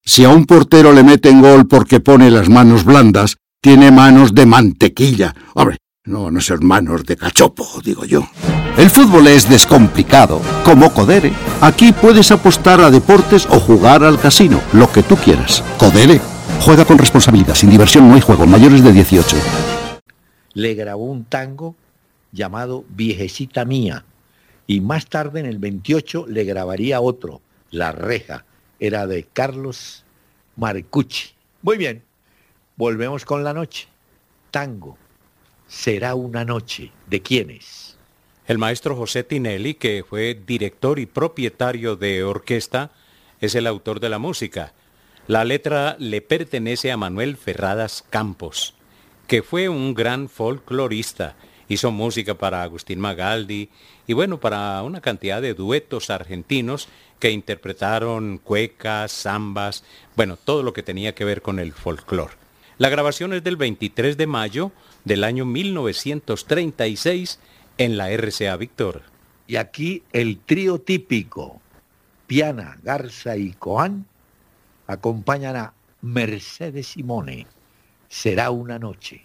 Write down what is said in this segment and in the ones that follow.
Si a un portero le meten gol porque pone las manos blandas, tiene manos de mantequilla. Hombre, no son manos de cachopo, digo yo. El fútbol es descomplicado, como Codere. Aquí puedes apostar a deportes o jugar al casino, lo que tú quieras. Codere. Juega con responsabilidad, sin diversión no hay juego, mayores de 18. Le grabó un tango llamado Viejecita Mía, y más tarde, en el 28, le grabaría otro, La Reja. Era de Carlos Marcucci. Muy bien, volvemos con la noche. Tango, Será una noche. ¿De quién es? El maestro José Tinelli, que fue director y propietario de orquesta, es el autor de la música. La letra le pertenece a Manuel Ferradas Campos, que fue un gran folclorista. Hizo música para Agustín Magaldi y bueno, para una cantidad de duetos argentinos que interpretaron cuecas, zambas, bueno, todo lo que tenía que ver con el folclor. La grabación es del 23 de mayo del año 1936 en la RCA Víctor. Y aquí el trío típico, Piana, Garza y Coán, acompañan a Mercedes Simone. Será una noche.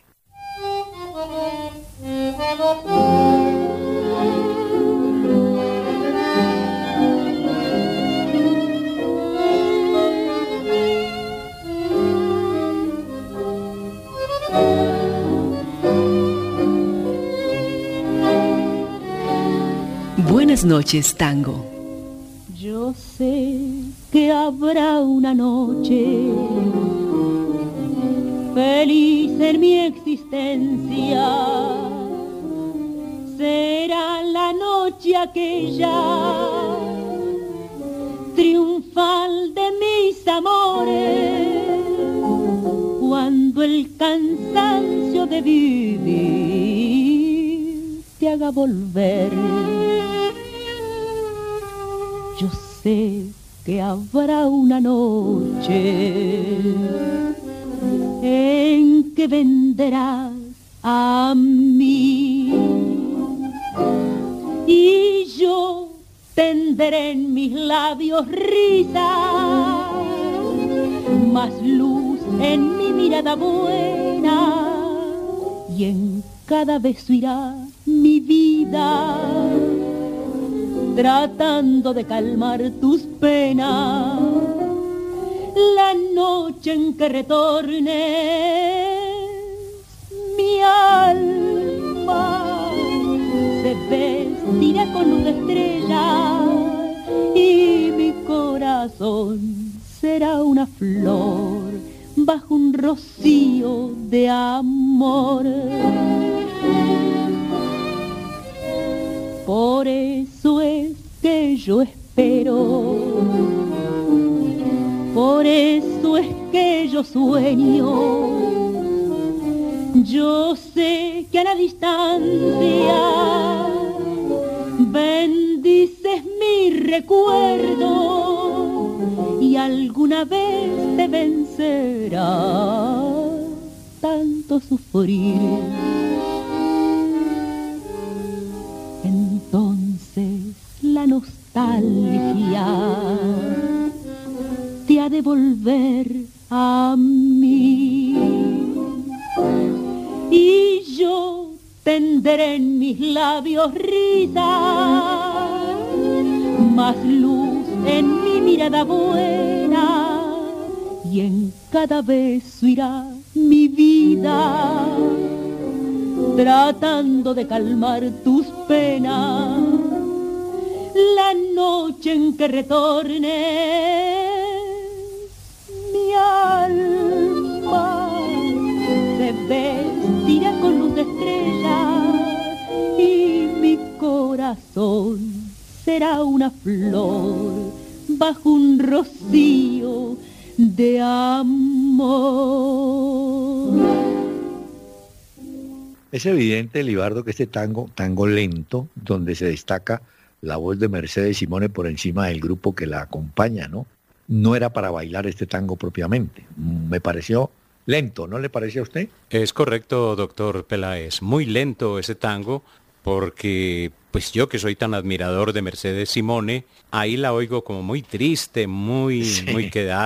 Buenas noches, tango. Yo sé que habrá una noche feliz en mi existencia. Será la noche aquella triunfal de mis amores, cuando el cansancio de vivir te haga volver. Yo sé que habrá una noche en que vendrás a mí y yo tendré en mis labios risa, más luz en mi mirada buena, y en cada beso irá mi vida, tratando de calmar tus penas. La noche en que retornes, mi alma se vestirá con luz de estrella y mi corazón será una flor bajo un rocío de amor. Por eso es que yo espero, por eso es que yo sueño. Yo sé que a la distancia bendices mi recuerdo y alguna vez te vencerá tanto sufrir. Entonces la nostalgia te ha de volver a mí y yo tendré en mis labios risa, más luz en mi mirada buena, y en cada beso irá mi vida, tratando de calmar tus penas. La noche en que retornes, mi alma se vestirá con luz de estrella y mi corazón será una flor bajo un rocío de amor. Es evidente, Libardo, que este tango lento, donde se destaca la voz de Mercedes Simone por encima del grupo que la acompaña, no era para bailar este tango propiamente. Me pareció lento, ¿no le parece a usted? Es correcto, doctor Peláez. Muy lento ese tango, porque pues yo que soy tan admirador de Mercedes Simone, ahí la oigo como muy triste, muy quedada.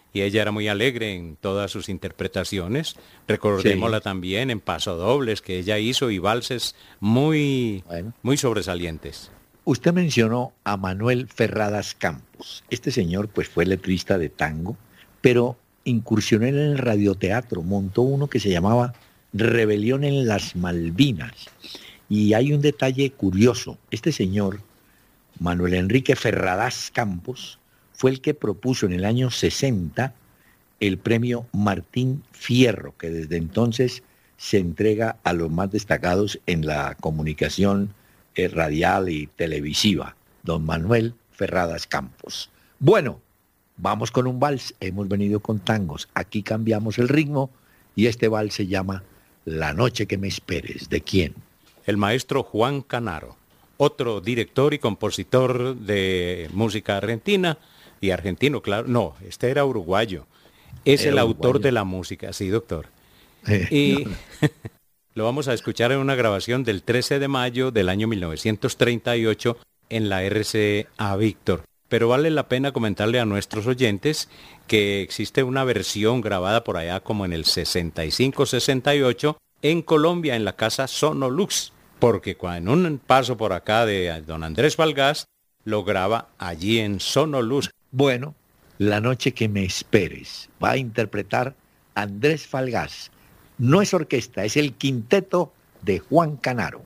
y ella era muy alegre en todas sus interpretaciones. Recordémosla también en pasodobles que ella hizo y valses muy sobresalientes. Usted mencionó a Manuel Ferradas Campos. Este señor pues fue letrista de tango, pero incursionó en el radioteatro, montó uno que se llamaba Rebelión en las Malvinas. Y hay un detalle curioso. Este señor, Manuel Enrique Ferradas Campos, fue el que propuso en el año 60 el premio Martín Fierro, que desde entonces se entrega a los más destacados en la comunicación radial y televisiva, don Manuel Ferradas Campos. Bueno, vamos con un vals, hemos venido con tangos, aquí cambiamos el ritmo y este vals se llama La noche que me esperes. ¿De quién? El maestro Juan Canaro, otro director y compositor de música argentina, y argentino, claro, no, este era uruguayo, es el autor de la música, sí, doctor. Y lo vamos a escuchar en una grabación del 13 de mayo del año 1938 en la RCA Víctor. Pero vale la pena comentarle a nuestros oyentes que existe una versión grabada por allá como en el 65-68 en Colombia, en la casa Sonolux, porque en un paso por acá de don Andrés Falgás lo graba allí en Sonolux. Bueno, La noche que me esperes va a interpretar Andrés Falgás. No es orquesta, es el quinteto de Juan Canaro.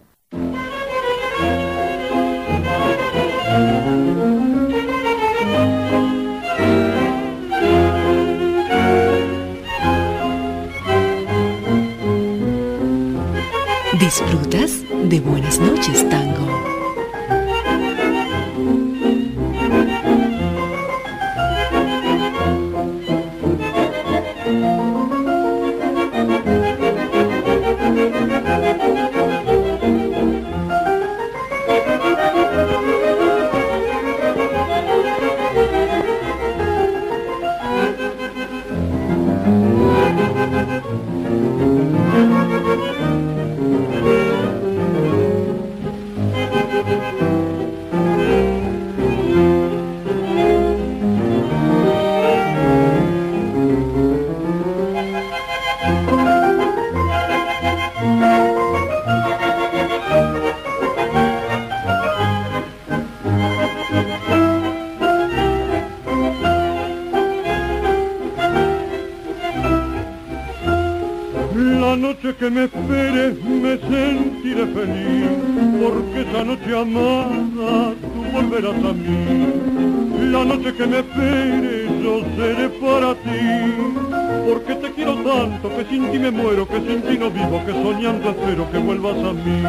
Disfrutas de Buenas noches, Tango. La noche que me esperes me sentiré feliz, porque esa noche amada tú volverás a mí. La noche que me esperes yo seré para ti, porque te quiero tanto que sin ti me muero, que sin ti no vivo, que soñando espero que vuelvas a mí.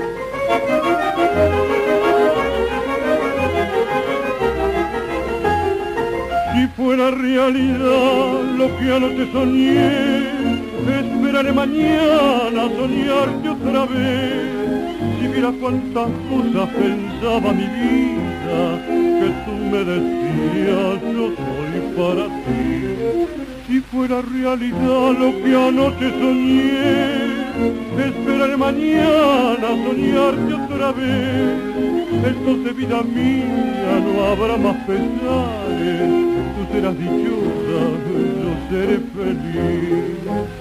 Si fuera realidad lo que anoche soñé, esperaré mañana a soñarte otra vez. Si viera cuántas cosas pensaba mi vida, que tú me decías yo soy para ti. Si fuera realidad lo que anoche soñé, esperaré mañana a soñarte otra vez. Entonces, vida mía, no habrá más pesares, tú serás dichosa, yo seré feliz.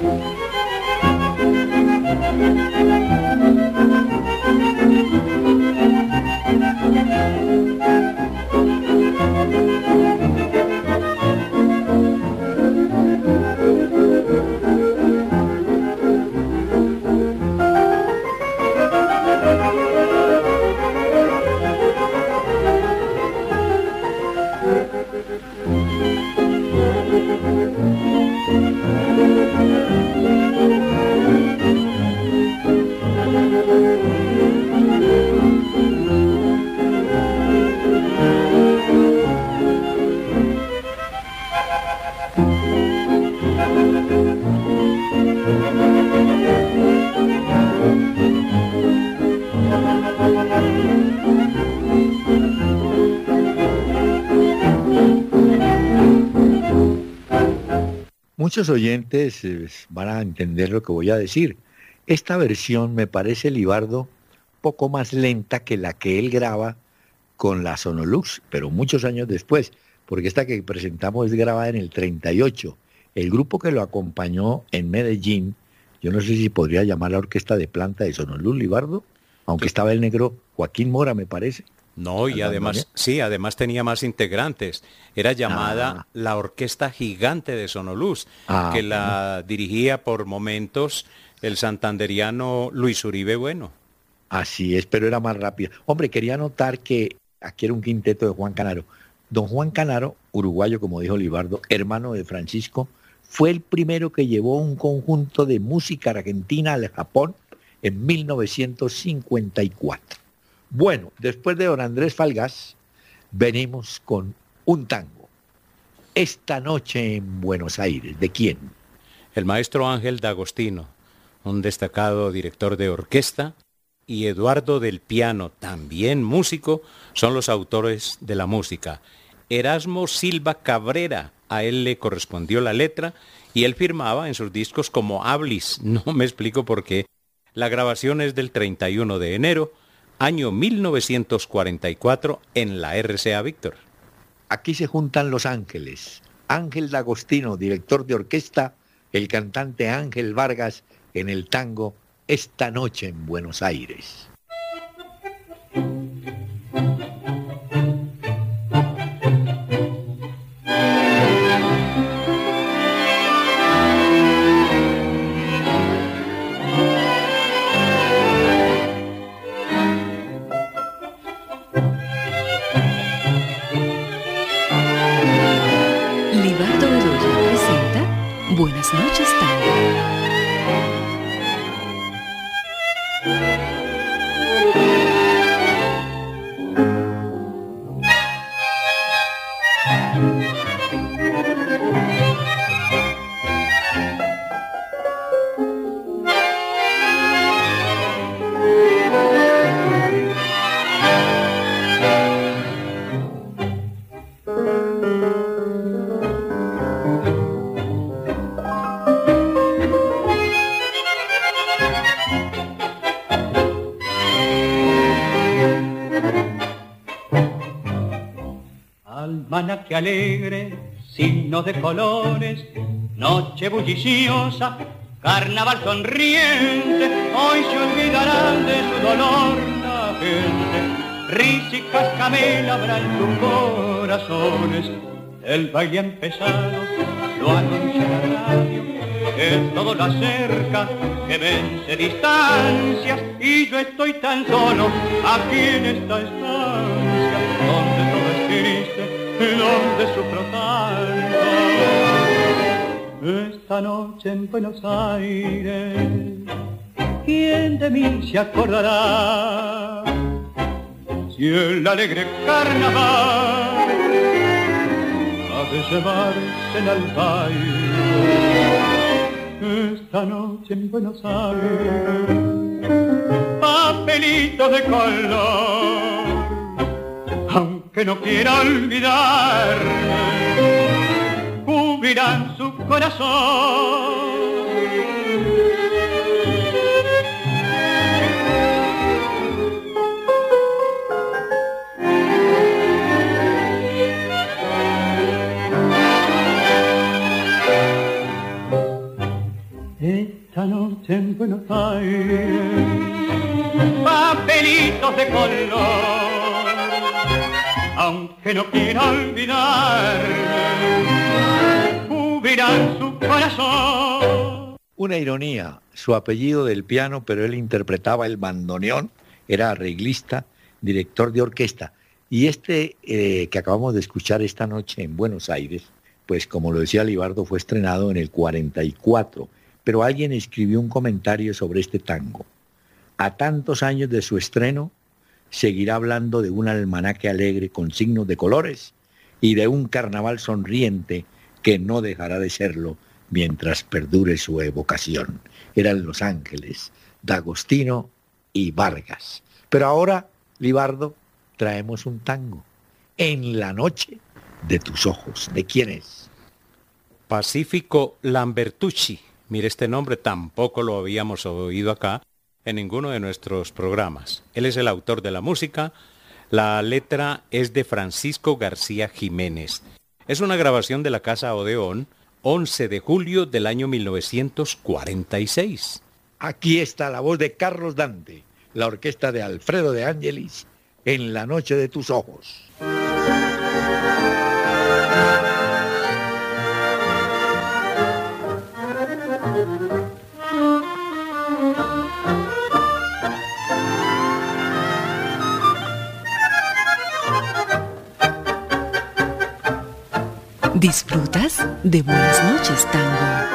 Muchos oyentes van a entender lo que voy a decir. Esta versión me parece, Libardo, poco más lenta que la que él graba con la Sonolux, pero muchos años después. porque esta que presentamos es grabada en el 38. El grupo que lo acompañó en Medellín, yo no sé si podría llamar la orquesta de planta de Sonoluz, Libardo, aunque estaba el negro Joaquín Mora, me parece. No, y además, sí, además tenía más integrantes. Era llamada la Orquesta Gigante de Sonoluz, que la dirigía por momentos el santanderiano Luis Uribe Bueno. Así es, pero era más rápida. Hombre, quería notar que aquí era un quinteto de Juan Canaro. Don Juan Canaro, uruguayo, como dijo Libardo, hermano de Francisco, fue el primero que llevó un conjunto de música argentina al Japón en 1954. Bueno, después de don Andrés Falgás, venimos con un tango. Esta noche en Buenos Aires, ¿de quién? El maestro Ángel D'Agostino, un destacado director de orquesta, y Eduardo del Piano, también músico, son los autores de la música. Erasmo Silva Cabrera, a él le correspondió la letra, y él firmaba en sus discos como Ablis. No me explico por qué. La grabación es del 31 de enero, año 1944, en la RCA Víctor. Aquí se juntan los ángeles. Ángel D'Agostino, director de orquesta, el cantante Ángel Vargas en el tango Esta noche en Buenos Aires. Libardo Bedoya presenta Buenas noches, tango. Almanaque alegre, signo de colores, noche bulliciosa, carnaval sonriente, hoy se olvidarán de su dolor la gente, risa y cascabel habrá en tus corazones, el baile ha empezado, lo anuncia la radio, que todo lo acerca, que vence distancias, y yo estoy tan solo aquí en esta estancia, donde todo es triste, donde sufro tanto. Esta noche en Buenos Aires, ¿quién de mí se acordará? Si el alegre carnaval ha de llevarse al baile. Esta noche en Buenos Aires, papelito de color, aunque no quiera olvidarme, cubrirán su corazón. Esta noche en Buenos Aires, papelitos de color, aunque no quiera olvidarme, cubrirán su corazón. Una ironía, su apellido del piano, pero él interpretaba el bandoneón, era arreglista, director de orquesta. Y que acabamos de escuchar esta noche en Buenos Aires, pues como lo decía Libardo, fue estrenado en el 44. Pero alguien escribió un comentario sobre este tango. A tantos años de su estreno, seguirá hablando de un almanaque alegre con signos de colores y de un carnaval sonriente que no dejará de serlo mientras perdure su evocación. Eran Los Ángeles, D'Agostino y Vargas. Pero ahora, Libardo, traemos un tango. En la noche de tus ojos. ¿De quién es? Pacífico Lambertucci. Mire, este nombre tampoco lo habíamos oído acá en ninguno de nuestros programas. Él es el autor de la música. La letra es de Francisco García Jiménez. Es una grabación de la Casa Odeón, 11 de julio del año 1946. Aquí está la voz de Carlos Dante, la orquesta de Alfredo de Ángelis, en La noche de tus ojos. ¿Disfrutas de Buenas noches, Tango?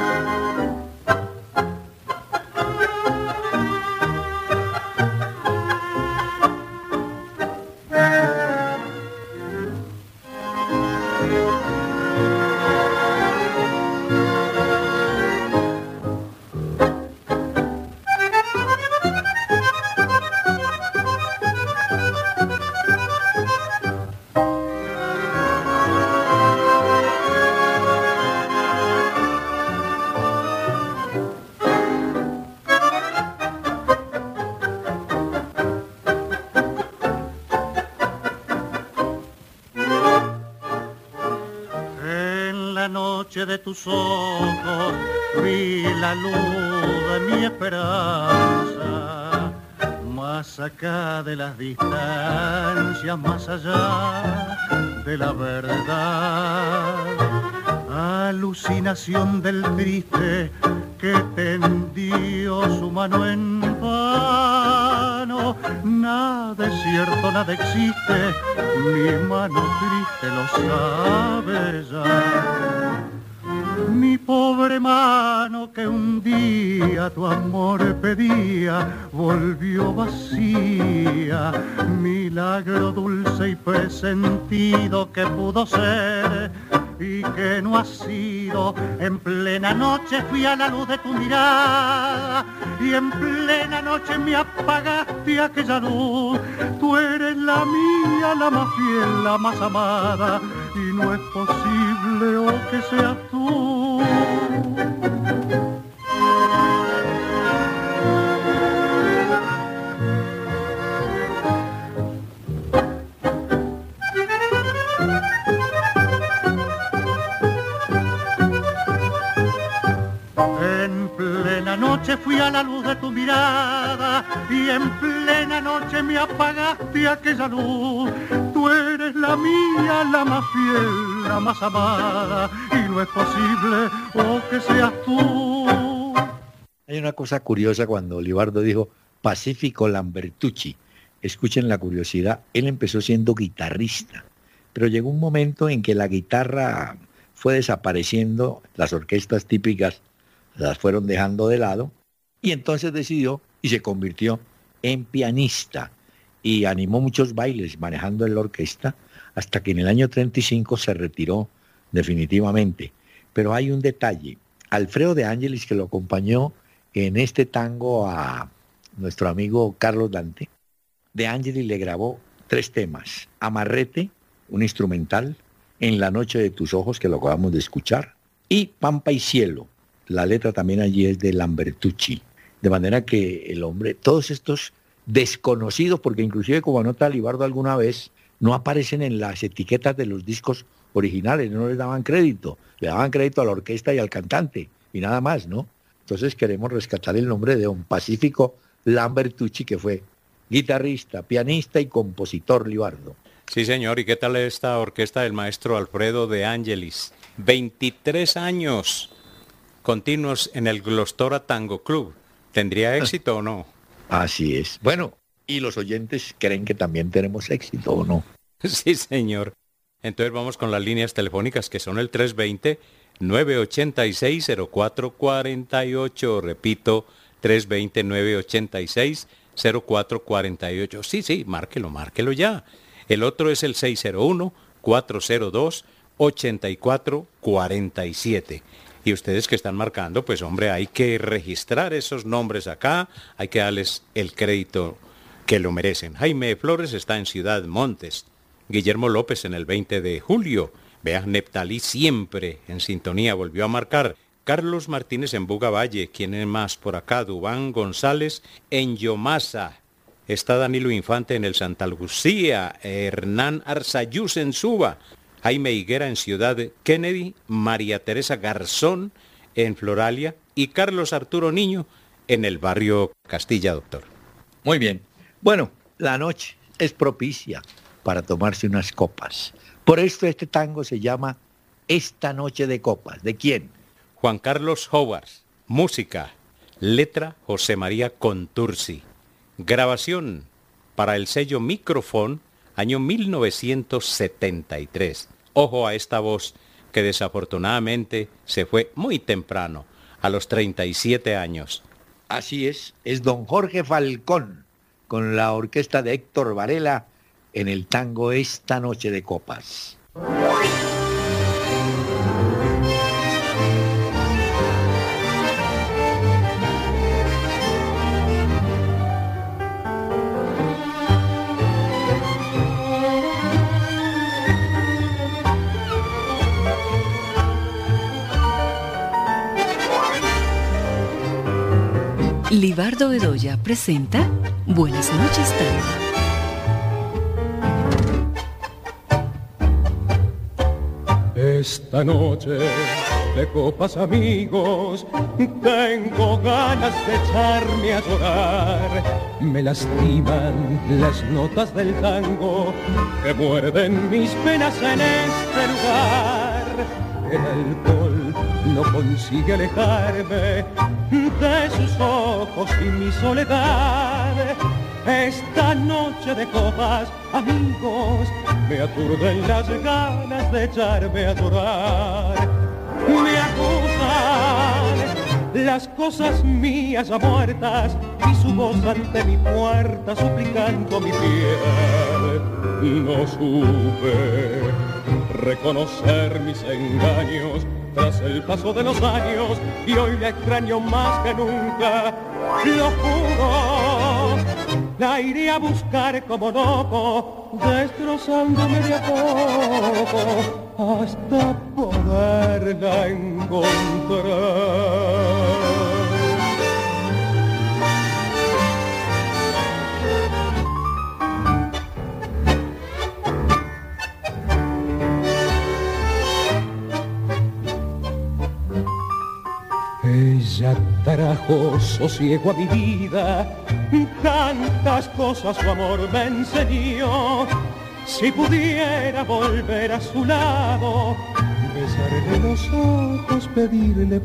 De tus ojos vi la luz de mi esperanza, más acá de las distancias, más allá de la verdad, alucinación del triste que tendió su mano en vano. Nada es cierto, nada existe, mi mano triste lo sabe ya. Mi pobre mano que un día tu amor pedía, volvió vacía, milagro dulce y presentido que pudo ser y que no ha sido. En plena noche fui a la luz de tu mirada y en plena noche me apagaste aquella luz. Tú eres la mía, la más fiel, la más amada, y no es posible que seas tú. En plena noche fui a la luz de tu mirada y en plena noche me apagaste aquella luz. Tú eres la mía, la más fiel, la más amada, y no es posible que seas tú. Hay una cosa curiosa cuando Libardo dijo Pacífico Lambertucci. Escuchen la curiosidad, él empezó siendo guitarrista, pero llegó un momento en que la guitarra fue desapareciendo, las orquestas típicas las fueron dejando de lado, y entonces decidió y se convirtió en pianista y animó muchos bailes manejando en la orquesta hasta que en el año 35 se retiró definitivamente. Pero hay un detalle, Alfredo de Ángelis, que lo acompañó en este tango a nuestro amigo Carlos Dante, de Ángelis le grabó 3 temas: Amarrete, un instrumental, En la noche de tus ojos, que lo acabamos de escuchar, y Pampa y cielo. La letra también allí es de Lambertucci. De manera que el hombre, todos estos desconocidos, porque inclusive como anota Libardo alguna vez, no aparecen en las etiquetas de los discos originales, no les daban crédito, le daban crédito a la orquesta y al cantante, y nada más, ¿no? Entonces queremos rescatar el nombre de don Pacífico Lambertucci, que fue guitarrista, pianista y compositor, Libardo. Sí, señor. ¿Y qué tal esta orquesta del maestro Alfredo de Ángelis? 23 años continuos en el Glostora Tango Club. ¿Tendría éxito o no? Así es. Bueno, y los oyentes creen que también tenemos éxito, ¿o no? Sí, señor. Entonces vamos con las líneas telefónicas, que son el 320-986-0448. Repito, 320-986-0448. Sí, márquelo ya. El otro es el 601-402-8447. Y ustedes que están marcando, pues hombre, hay que registrar esos nombres acá, hay que darles el crédito que lo merecen. Jaime Flores está en Ciudad Montes, Guillermo López en el 20 de julio, vean, Neptalí siempre en sintonía, volvió a marcar. Carlos Martínez en Buga Valle, ¿quién es más por acá? Dubán González en Yomasa, está Danilo Infante en el Santa Lucía, Hernán Arzayús en Suba, Jaime Higuera en Ciudad Kennedy, María Teresa Garzón en Floralia y Carlos Arturo Niño en el barrio Castilla, doctor. Muy bien. Bueno, la noche es propicia para tomarse unas copas. Por esto este tango se llama Esta noche de copas. ¿De quién? Juan Carlos Howard. Música, letra José María Contursi. Grabación para el sello Microfón, año 1973. Ojo a esta voz que desafortunadamente se fue muy temprano, a los 37 años. Así es don Jorge Falcón, con la orquesta de Héctor Varela, en el tango Esta noche de copas. Libardo Bedoya presenta Buenas noches, tango. Esta noche de copas, amigos, tengo ganas de echarme a llorar. Me lastiman las notas del tango que muerden mis penas en este lugar. El alcohol no consigue alejarme de sus ojos y mi soledad. Esta noche de copas, amigos, me aturden las ganas de echarme a llorar. Me acusan las cosas mías ya muertas y su voz ante mi puerta suplicando mi piel. No supe reconocer mis engaños tras el paso de los años y hoy la extraño más que nunca. Lo juro, la iré a buscar como loco, destrozándome de a poco hasta poderla encontrar. Ella trajo sosiego a mi vida, tantas cosas su amor me enseñó. Si pudiera volver a su lado, besarle los ojos, pedirle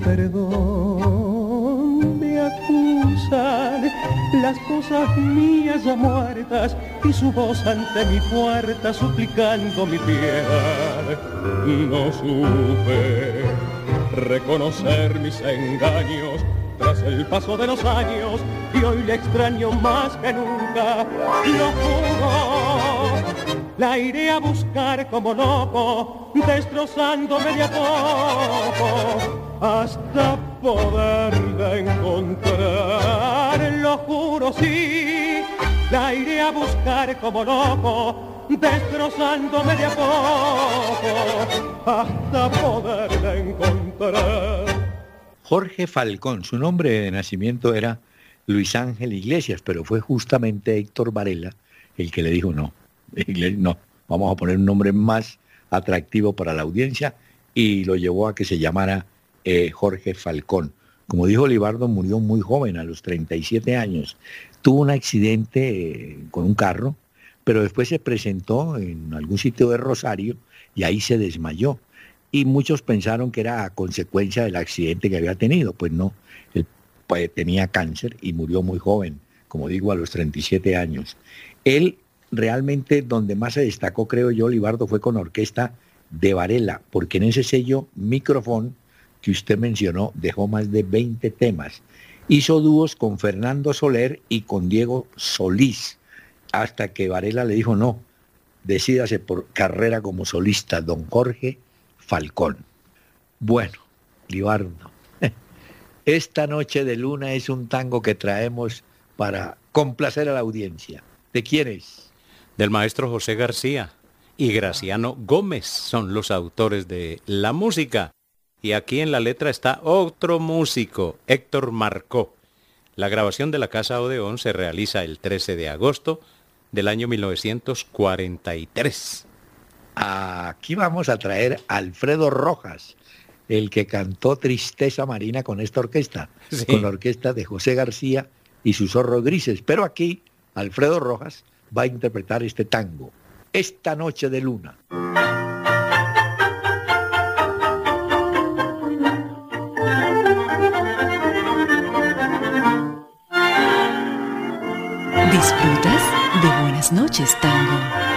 perdón. Me acusan las cosas mías ya muertas y su voz ante mi puerta suplicando mi piedad. No supe reconocer mis engaños tras el paso de los años y hoy le extraño más que nunca. Lo juro, la iré a buscar como loco, destrozándome de a poco hasta poderla encontrar. Lo juro, sí, la iré a buscar como loco, destrozándome de a poco hasta poderla encontrar. Jorge Falcón, su nombre de nacimiento era Luis Ángel Iglesias, pero fue justamente Héctor Varela el que le dijo no, vamos a poner un nombre más atractivo para la audiencia y lo llevó a que se llamara Jorge Falcón. Como dijo Libardo, murió muy joven, a los 37 años. Tuvo un accidente con un carro, pero después se presentó en algún sitio de Rosario y ahí se desmayó. Y muchos pensaron que era a consecuencia del accidente que había tenido. Pues no, él tenía cáncer y murió muy joven, como digo, a los 37 años. Él realmente donde más se destacó, creo yo, Libardo, fue con la orquesta de Varela, porque en ese sello Microfón que usted mencionó dejó más de 20 temas. Hizo dúos con Fernando Soler y con Diego Solís, hasta que Varela le dijo no, decídase por carrera como solista, don Jorge Falcón. Bueno, Libardo, esta noche de luna es un tango que traemos para complacer a la audiencia. ¿De quién es? Del maestro José García y Graciano Gómez son los autores de la música. Y aquí en la letra está otro músico, Héctor Marcó. La grabación de la Casa Odeón se realiza el 13 de agosto del año 1943. Aquí vamos a traer a Alfredo Rojas, el que cantó Tristeza Marina con esta orquesta, Sí. con la orquesta de José García y sus zorros grises. Pero aquí Alfredo Rojas va a interpretar este tango, Esta noche de luna. Disfrutas de Buenas noches, Tango.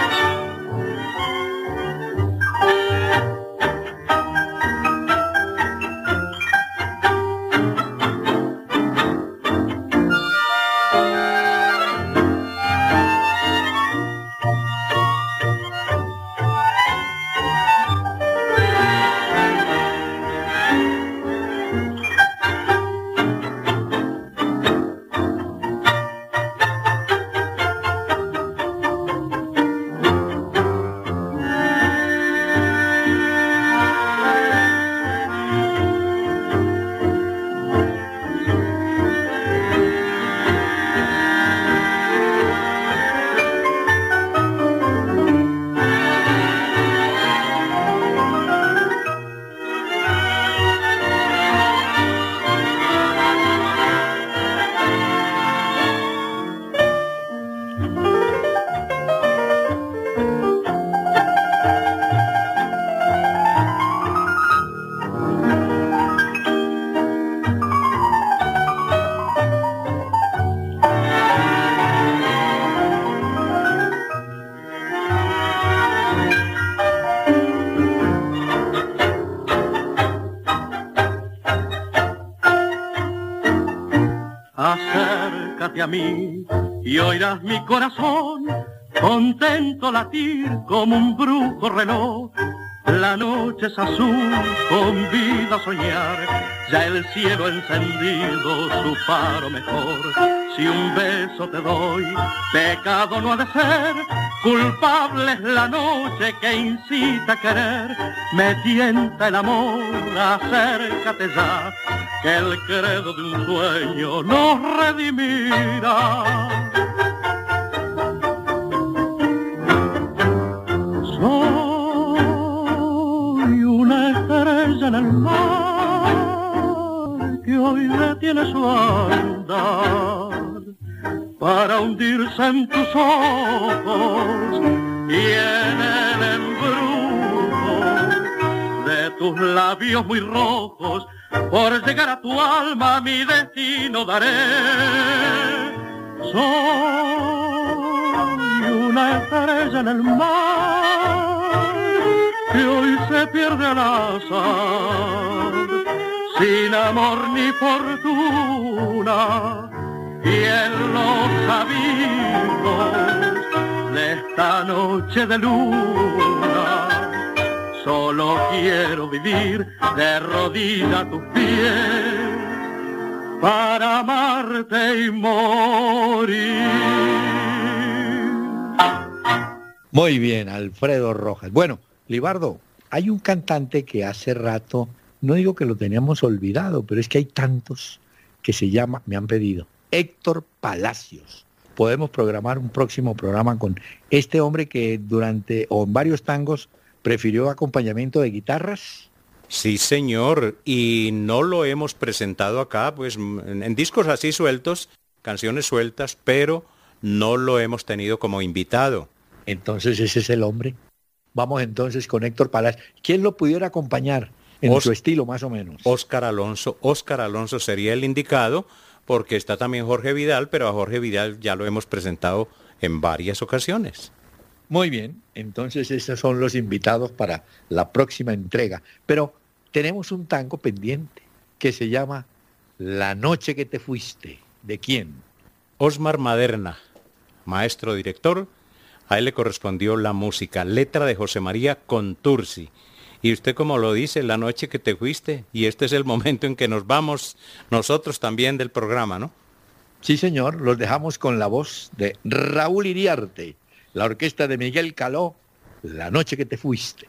Acércate a mí y oirás mi corazón contento latir como un brujo reloj. La noche es azul, convida a soñar, ya el cielo encendido su faro mejor. Si un beso te doy, pecado no ha de ser, culpable es la noche que incita a querer. Me tienta el amor, acércate ya, que el credo de un sueño nos redimirá. Soy una estrella en el mar que hoy detiene su andar para hundirse en tus ojos y en el embrujo de tus labios muy rojos. Por llegar a tu alma mi destino daré. Soy una estrella en el mar que hoy se pierde al azar, sin amor ni fortuna, y en los abismos de esta noche de luna solo quiero vivir de rodillas a tus pies para amarte y morir. Muy bien, Alfredo Rojas. Bueno, Libardo, hay un cantante que hace rato, no digo que lo teníamos olvidado, pero es que hay tantos que se llama, me han pedido, Héctor Palacios. Podemos programar un próximo programa con este hombre que durante, o en varios tangos, prefirió acompañamiento de guitarras. Sí, señor, y no lo hemos presentado acá, pues en discos así sueltos, canciones sueltas, pero no lo hemos tenido como invitado. Entonces ese es el hombre. Vamos entonces con Héctor Palacios. ¿Quién lo pudiera acompañar en su estilo más o menos? Óscar Alonso sería el indicado, porque está también Jorge Vidal, pero a Jorge Vidal ya lo hemos presentado en varias ocasiones. Muy bien, entonces esos son los invitados para la próxima entrega. Pero tenemos un tango pendiente que se llama La noche que te fuiste. ¿De quién? Osmar Maderna, maestro director, a él le correspondió la música, letra de José María Contursi. Y usted como lo dice, la noche que te fuiste, y este es el momento en que nos vamos nosotros también del programa, ¿no? Sí, señor, los dejamos con la voz de Raúl Iriarte, la orquesta de Miguel Caló, La noche que te fuiste.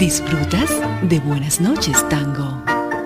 ¿Disfrutas de Buenas noches, Tango?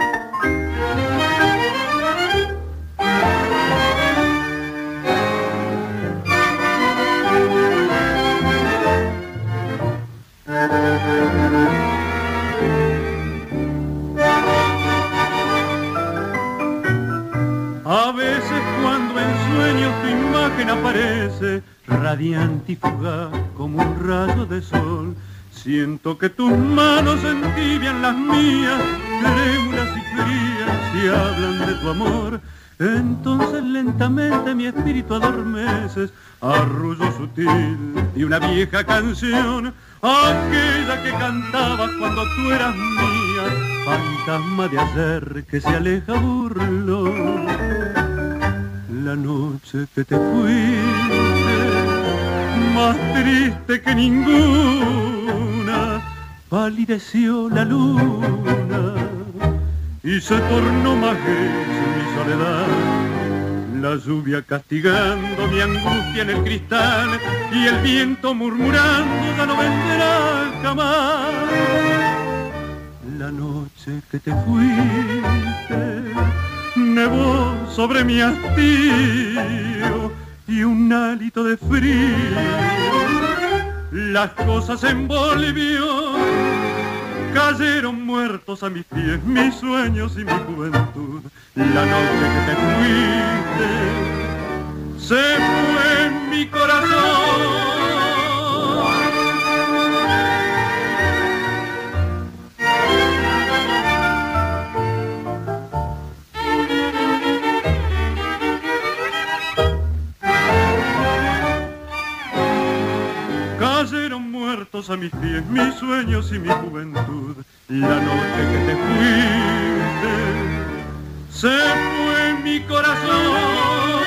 A veces cuando en sueños tu imagen aparece, radiante y fugaz como un rayo de sol, siento que tus manos entibian las mías, trémulas y frías, y hablan de tu amor. Entonces lentamente mi espíritu adormeces, arrullo sutil de una vieja canción, aquella que cantabas cuando tú eras mía, fantasma de ayer que se aleja burlón. La noche que te fuiste, más triste que ninguna, palideció la luna y se tornó más gris mi soledad. La lluvia castigando mi angustia en el cristal y el viento murmurando ya no vendrá jamás. La noche que te fuiste nevó sobre mi hastío y un hálito de frío las cosas envolvió. Cayeron muertos a mis pies mis sueños y mi juventud. La noche que te fuiste se fue en mi corazón. Cayeron muertos a mis pies mis sueños y mi juventud. La noche que te fuiste se fue en mi corazón.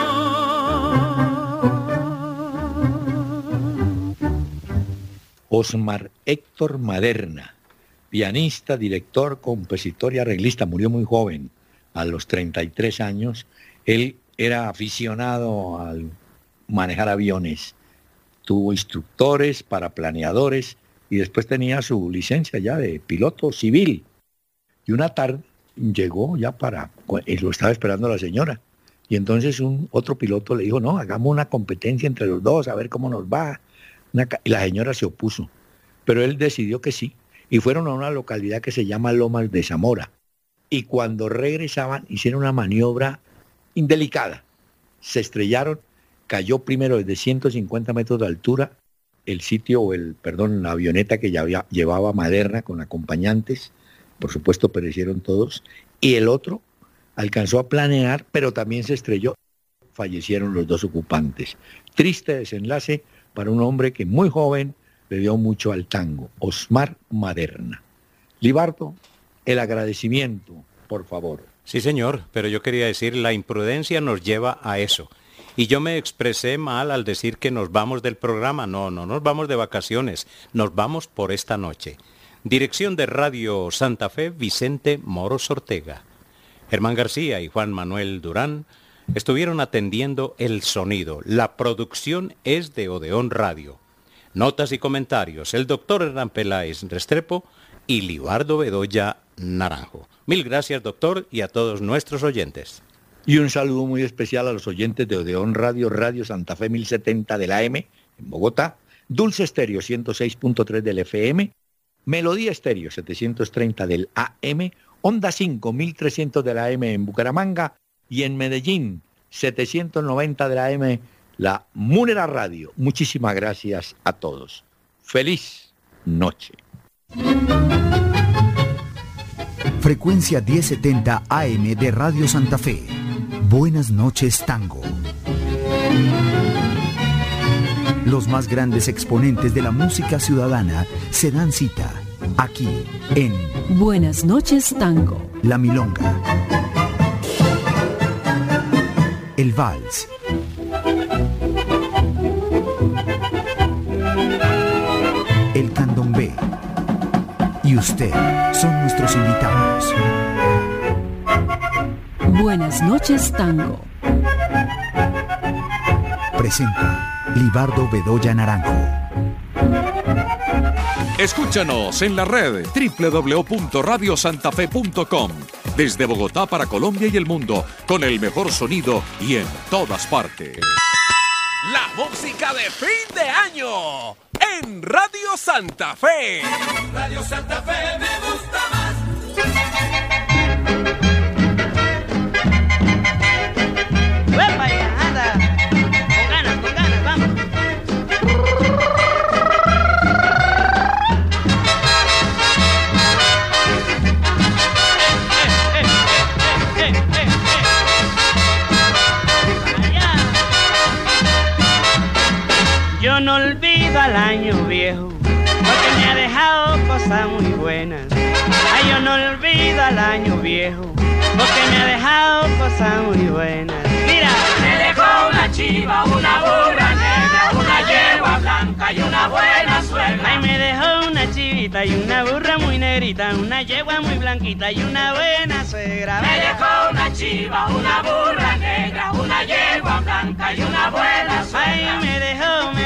Osmar Héctor Maderna, pianista, director, compositor y arreglista, murió muy joven, a los 33 años. Él era aficionado al manejar aviones. Tuvo instructores, paraplaneadores y después tenía su licencia ya de piloto civil. Y una tarde llegó ya lo estaba esperando la señora. Y entonces otro piloto le dijo, no, hagamos una competencia entre los dos, a ver cómo nos va. Y la señora se opuso, pero él decidió que sí. Y fueron a una localidad que se llama Lomas de Zamora. Y cuando regresaban, hicieron una maniobra indelicada. Se estrellaron. Cayó primero desde 150 metros de altura la avioneta que llevaba Maderna con acompañantes, por supuesto perecieron todos, y el otro alcanzó a planear, pero también se estrelló. Fallecieron los dos ocupantes. Triste desenlace para un hombre que muy joven le dio mucho al tango, Osmar Maderna. Libardo, el agradecimiento, por favor. Sí, señor, pero yo quería decir, la imprudencia nos lleva a eso. Y yo me expresé mal al decir que nos vamos del programa. No nos vamos de vacaciones, nos vamos por esta noche. Dirección de Radio Santa Fe, Vicente Moros Ortega. Germán García y Juan Manuel Durán estuvieron atendiendo el sonido. La producción es de Odeón Radio. Notas y comentarios, el doctor Hernán Peláez Restrepo y Libardo Bedoya Naranjo. Mil gracias, doctor, y a todos nuestros oyentes. Y un saludo muy especial a los oyentes de Odeón Radio, Radio Santa Fe 1070 del AM en Bogotá, Dulce Estéreo 106.3 del FM, Melodía Estéreo 730 del AM, Onda 5 1300 del AM en Bucaramanga y en Medellín 790 del AM, la Múnera Radio. Muchísimas gracias a todos. Feliz noche. Frecuencia 1070 AM de Radio Santa Fe. Buenas noches, Tango. Los más grandes exponentes de la música ciudadana se dan cita aquí en Buenas noches, Tango. La Milonga, el Vals, el Candombe y usted son nuestros invitados. Buenas noches, Tango. Presenta Libardo Bedoya Naranjo. Escúchanos en la red www.radiosantafe.com. Desde Bogotá para Colombia y el mundo, con el mejor sonido y en todas partes. La música de fin de año en Radio Santa Fe. Radio Santa Fe me gusta más. ¡Uepa, ya, anda! Con ganas, vamos. Yo no olvido al año viejo, porque me ha dejado cosas muy buenas. Ay, yo no olvido al año viejo, porque me ha dejado cosas muy buenas. Mira, me dejó una chiva, una burra negra, una yegua blanca y una buena suegra. Ay, me dejó una chivita y una burra muy negrita, una yegua muy blanquita y una buena suegra. Me dejó una chiva, una burra negra, una yegua blanca y una buena suegra. Ay, me dejó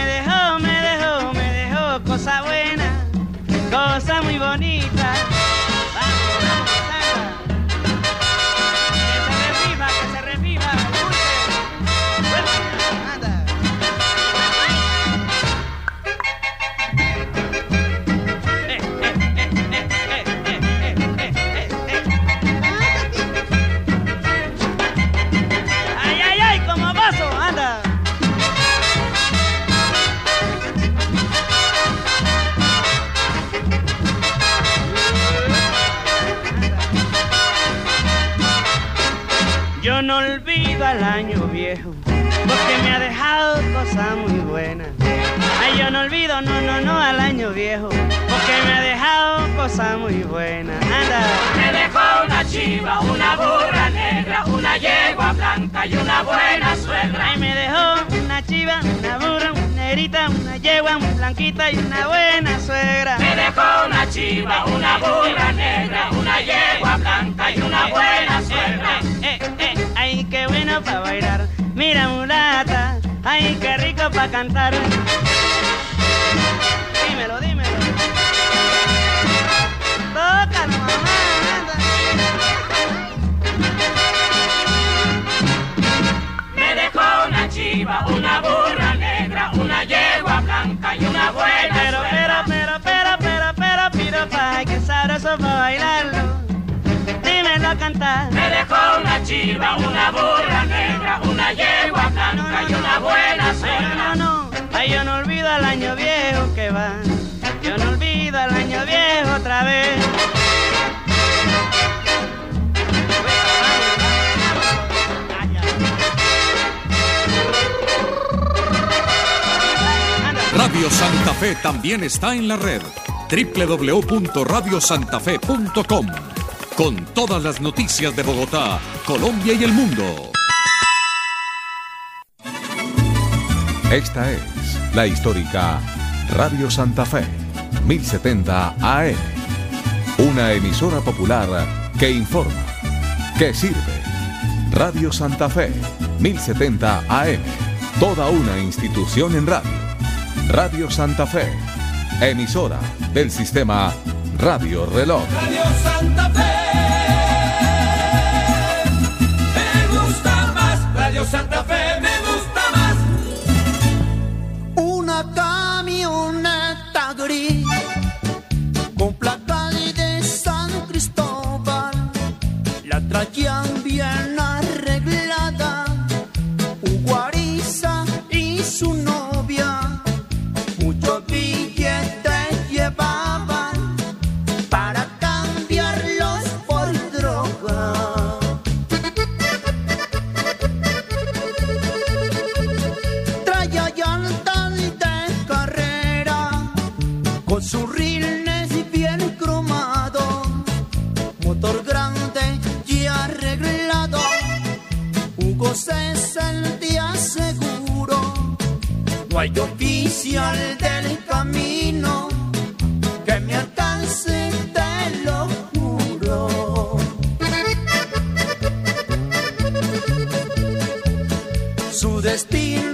cosa buena, cosa muy bonita. Vamos, Santa. Que se reviva, bueno, anda. Ay, ay, ay, como vaso, anda. Yo no olvido al año viejo, porque me ha dejado cosas muy buenas. Ay, yo no olvido, no, al año viejo, porque me ha dejado cosas muy buenas. Anda. Me dejó una chiva, una burra negra, una yegua blanca y una buena suegra. Ay, me dejó una chiva, una burra, una negrita, una yegua muy blanquita y una buena suegra. Me dejó una chiva, una burra negra, una yegua blanca y una buena suegra. Ay, qué bueno para bailar, mira mulata, ay, qué rico para cantar. Dímelo. Tócalo, mamá, anda. Me dejó una chiva, una burra negra, una yegua blanca y una buena suegra. Pero, pa, que sabroso para bailarlo. Dímelo a cantar. Me dejó una chiva, una burra negra, una yegua blanca y una buena suegra. No, ay, yo no olvido al año viejo que va. Yo no olvido al año viejo otra vez. Radio Santa Fe también está en la red www.radiosantafe.com, con todas las noticias de Bogotá, Colombia y el mundo. Esta es la histórica Radio Santa Fe, 1070 AM. Una emisora popular que informa, que sirve. Radio Santa Fe, 1070 AM. Toda una institución en radio. Radio Santa Fe, emisora del sistema Radio Reloj. Radio Santa Fe, me gusta más. Radio Santa Fe, me gusta más. Una camioneta gris con placa de San Cristóbal, la traían bien arreglada, un guariza y su novia. Muchos billetes llevaban para cambiarlos por droga. Traía llantas de carrera con sus rines bien cromados, motor grande y arreglado. Hugo se sentía seguro. No hay oficial del camino que me alcance, te lo juro. Su destino